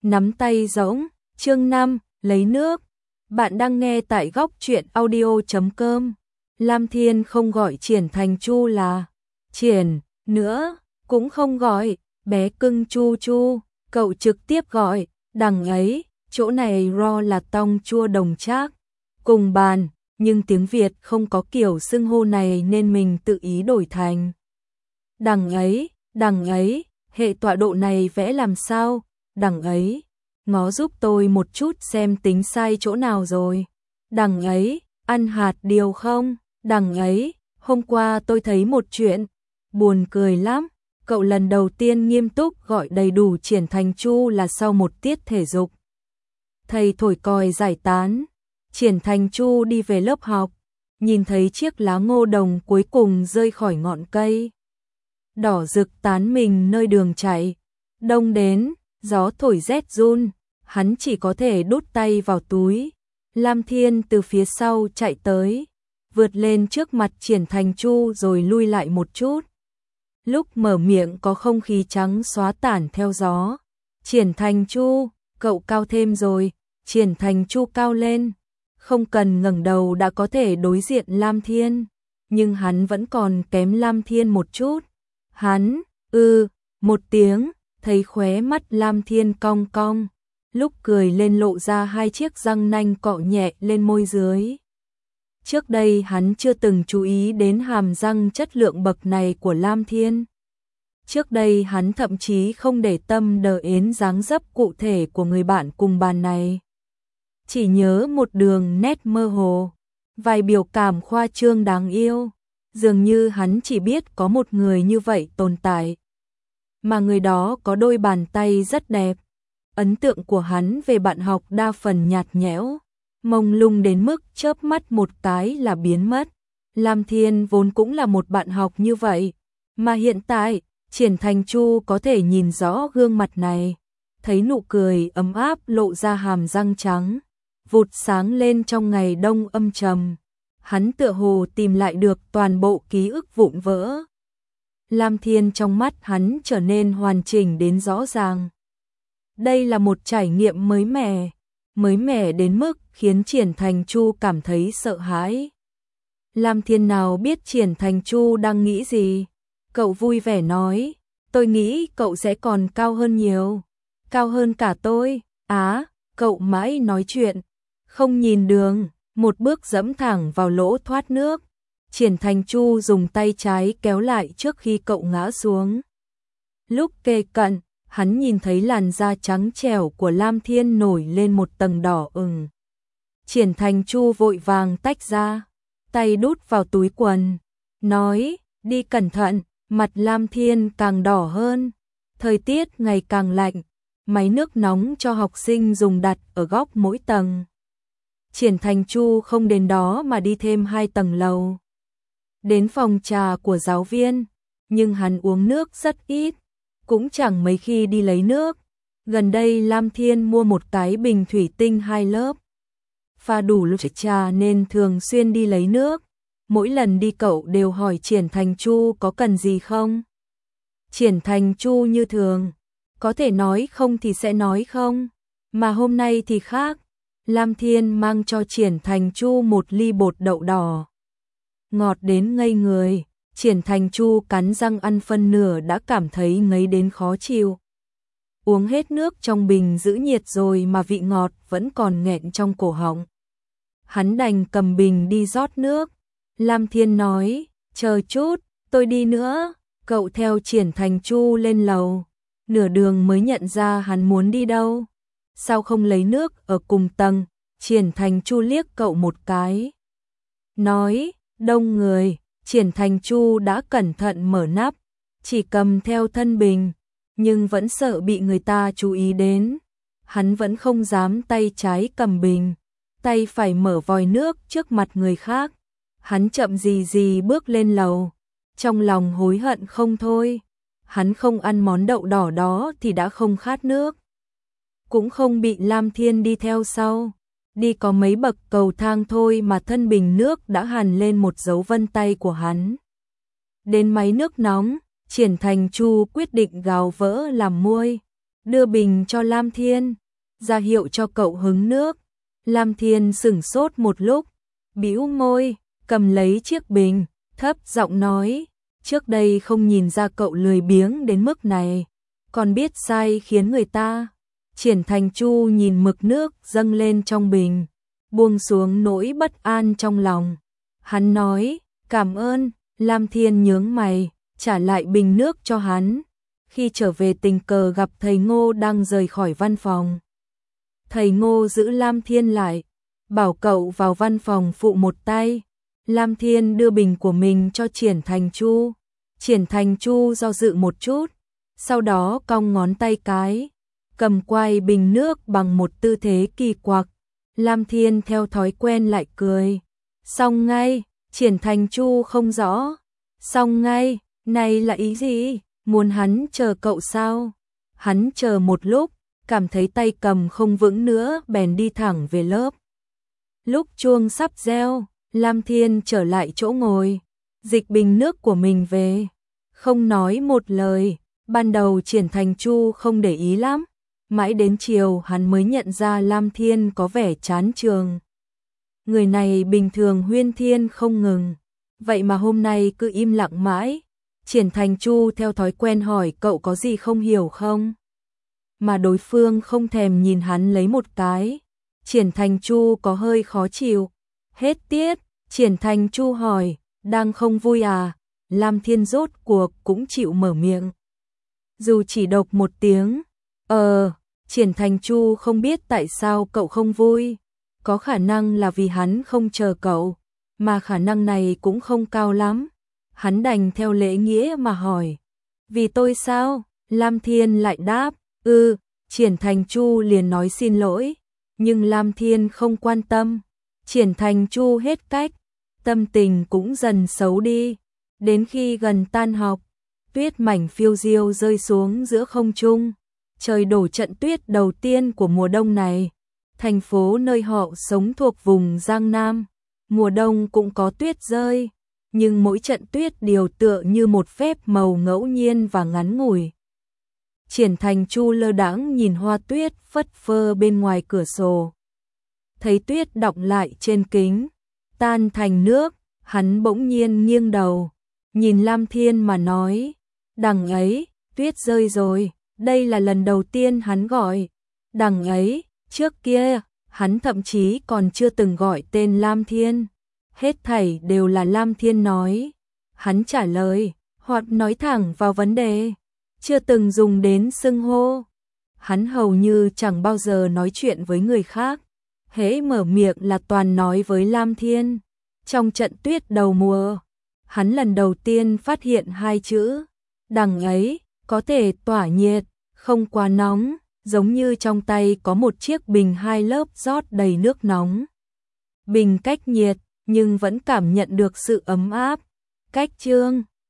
nắm tay rỗng, chương 5, lấy nước. Bạn đang nghe tại góc truyện audio.com. Lam Thiên không gọi Triển Thành Chu là Triển nữa, cũng không gọi bé cưng Chu Chu, cậu trực tiếp gọi, đằng ấy, chỗ này ro là tong chua đồng trác, cùng bàn, nhưng tiếng Việt không có kiểu xưng hô này nên mình tự ý đổi thành đằng ấy, hệ tọa độ này vẽ làm sao, đằng ấy, ngó giúp tôi một chút xem tính sai chỗ nào rồi, đằng ấy, ăn hạt điều không, đằng ấy, hôm qua tôi thấy một chuyện, buồn cười lắm, cậu lần đầu tiên nghiêm túc gọi đầy đủ Triển Thành Chu là sau một tiết thể dục. Thầy thổi còi giải tán, Triển Thành Chu đi về lớp học, nhìn thấy chiếc lá ngô đồng cuối cùng rơi khỏi ngọn cây. Đỏ rực tán mình nơi đường chạy, đông đến, gió thổi rét run, hắn chỉ có thể đút tay vào túi. Lam Thiên từ phía sau chạy tới, vượt lên trước mặt Triển Thành Chu rồi lui lại một chút. Lúc mở miệng có không khí trắng xóa tản theo gió. Triển Thành Chu, cậu cao thêm rồi. Triển Thành Chu cao lên, không cần ngẩng đầu đã có thể đối diện Lam Thiên, nhưng hắn vẫn còn kém Lam Thiên một chút. Hắn, một tiếng, thấy khóe mắt Lam Thiên cong cong, lúc cười lên lộ ra hai chiếc răng nanh cọ nhẹ lên môi dưới. Trước đây hắn chưa từng chú ý đến hàm răng chất lượng bậc này của Lam Thiên. Trước đây hắn thậm chí không để tâm đến dáng dấp cụ thể của người bạn cùng bàn này. Chỉ nhớ một đường nét mơ hồ, vài biểu cảm khoa trương đáng yêu. Dường như hắn chỉ biết có một người như vậy tồn tại. Mà người đó có đôi bàn tay rất đẹp. Ấn tượng của hắn về bạn học đa phần nhạt nhẽo, mông lung đến mức chớp mắt một cái là biến mất. Lam Thiên vốn cũng là một bạn học như vậy, mà hiện tại, Triển Thành Chu có thể nhìn rõ gương mặt này, thấy nụ cười ấm áp lộ ra hàm răng trắng, vụt sáng lên trong ngày đông âm trầm. Hắn tựa hồ tìm lại được toàn bộ ký ức vụn vỡ. Lam Thiên trong mắt hắn trở nên hoàn chỉnh đến rõ ràng. Đây là một trải nghiệm mới mẻ đến mức khiến Triển Thành Chu cảm thấy sợ hãi. Lam Thiên nào biết Triển Thành Chu đang nghĩ gì? Cậu vui vẻ nói, tôi nghĩ cậu sẽ còn cao hơn nhiều, cao hơn cả tôi. Cậu mãi nói chuyện, không nhìn đường. Một bước dẫm thẳng vào lỗ thoát nước. Triển Thành Chu dùng tay trái kéo lại trước khi cậu ngã xuống. Lúc kề cận, hắn nhìn thấy làn da trắng trẻo của Lam Thiên nổi lên một tầng đỏ ửng. Triển Thành Chu vội vàng tách ra, tay đút vào túi quần, nói, đi cẩn thận. Mặt Lam Thiên càng đỏ hơn. Thời tiết ngày càng lạnh, máy nước nóng cho học sinh dùng đặt ở góc mỗi tầng. Triển Thành Chu không đến đó mà đi thêm 2 tầng lầu. Đến phòng trà của giáo viên, nhưng hắn uống nước rất ít, cũng chẳng mấy khi đi lấy nước. Gần đây Lam Thiên mua một cái bình thủy tinh 2 lớp. Pha đủ lúc trà nên thường xuyên đi lấy nước. Mỗi lần đi cậu đều hỏi Triển Thành Chu có cần gì không. Triển Thành Chu như thường, có thể nói không thì sẽ nói không, mà hôm nay thì khác. Lam Thiên mang cho Triển Thành Chu một ly bột đậu đỏ. Ngọt đến ngây người, Triển Thành Chu cắn răng ăn phân nửa đã cảm thấy ngấy đến khó chịu. Uống hết nước trong bình giữ nhiệt rồi mà vị ngọt vẫn còn nghẹn trong cổ họng. Hắn đành cầm bình đi rót nước. Lam Thiên nói, chờ chút, tôi đi nữa. Cậu theo Triển Thành Chu lên lầu. Nửa đường mới nhận ra hắn muốn đi đâu. Sao không lấy nước ở cùng tầng? Triển Thành Chu liếc cậu một cái. Nói, đông người. Triển Thành Chu đã cẩn thận mở nắp, chỉ cầm theo thân bình, nhưng vẫn sợ bị người ta chú ý đến. Hắn vẫn không dám tay trái cầm bình, tay phải mở vòi nước trước mặt người khác. Hắn chậm gì bước lên lầu, trong lòng hối hận không thôi. Hắn không ăn món đậu đỏ đó thì đã không khát nước. Cũng không bị Lam Thiên đi theo sau. Đi có mấy bậc cầu thang thôi mà thân bình nước đã hằn lên một dấu vân tay của hắn. Đến máy nước nóng, Triển Thành Chu quyết định gào vỡ làm muôi. đưa bình cho Lam Thiên, ra hiệu cho cậu hứng nước. Lam Thiên sững sốt một lúc, bĩu môi, cầm lấy chiếc bình, thấp giọng nói, trước đây không nhìn ra cậu lười biếng đến mức này, còn biết sai khiến người ta. Triển Thành Chu nhìn mực nước dâng lên trong bình, buông xuống nỗi bất an trong lòng. Hắn nói, cảm ơn. Lam Thiên nhướng mày, trả lại bình nước cho hắn. Khi trở về tình cờ gặp thầy Ngô đang rời khỏi văn phòng. Thầy Ngô giữ Lam Thiên lại, bảo cậu vào văn phòng phụ một tay. Lam Thiên đưa bình của mình cho Triển Thành Chu. Triển Thành Chu do dự một chút, sau đó cong ngón tay cái, cầm quay bình nước bằng một tư thế kỳ quặc. Lam Thiên theo thói quen lại cười. Xong ngay. Triển Thành Chu không rõ. Xong ngay, này là ý gì? Muốn hắn chờ cậu sao? Hắn chờ một lúc, cảm thấy tay cầm không vững nữa bèn đi thẳng về lớp. Lúc chuông sắp reo, Lam Thiên trở lại chỗ ngồi, dịch bình nước của mình về. Không nói một lời, ban đầu Triển Thành Chu không để ý lắm. Mãi đến chiều hắn mới nhận ra Lam Thiên có vẻ chán trường. Người này bình thường huyên thuyên không ngừng, vậy mà hôm nay cứ im lặng mãi. Triển Thành Chu theo thói quen hỏi cậu có gì không hiểu không? Mà đối phương không thèm nhìn hắn lấy một cái. Triển Thành Chu có hơi khó chịu. Hết tiết, Triển Thành Chu hỏi, đang không vui à? Lam Thiên rốt cuộc cũng chịu mở miệng. Dù chỉ độc một tiếng. Triển Thành Chu không biết tại sao cậu không vui. Có khả năng là vì hắn không chờ cậu, mà khả năng này cũng không cao lắm. Hắn đành theo lễ nghĩa mà hỏi. Vì tôi sao? Lam Thiên lại đáp. Triển Thành Chu liền nói xin lỗi. Nhưng Lam Thiên không quan tâm. Triển Thành Chu hết cách. Tâm tình cũng dần xấu đi. Đến khi gần tan học, tuyết mảnh phiêu diêu rơi xuống giữa không trung. Trời đổ trận tuyết đầu tiên của mùa đông này. Thành phố nơi họ sống thuộc vùng Giang Nam. Mùa đông cũng có tuyết rơi, nhưng mỗi trận tuyết đều tựa như một phép màu ngẫu nhiên và ngắn ngủi. Triển Thành Chu lơ đãng nhìn hoa tuyết phất phơ bên ngoài cửa sổ. Thấy tuyết đọng lại trên kính, tan thành nước, hắn bỗng nhiên nghiêng đầu, nhìn Lam Thiên mà nói, đằng ấy, tuyết rơi rồi. Đây là lần đầu tiên hắn gọi đằng ấy, trước kia, hắn thậm chí còn chưa từng gọi tên Lam Thiên. Hết thảy đều là Lam Thiên nói. Hắn trả lời, hoặc nói thẳng vào vấn đề, chưa từng dùng đến xưng hô. Hắn hầu như chẳng bao giờ nói chuyện với người khác. Hễ mở miệng là toàn nói với Lam Thiên. Trong trận tuyết đầu mùa, hắn lần đầu tiên phát hiện hai chữ, đằng ấy, có thể tỏa nhiệt, không quá nóng, giống như trong tay có một chiếc bình 2 lớp rót đầy nước nóng. Bình cách nhiệt, nhưng vẫn cảm nhận được sự ấm áp. Cách chương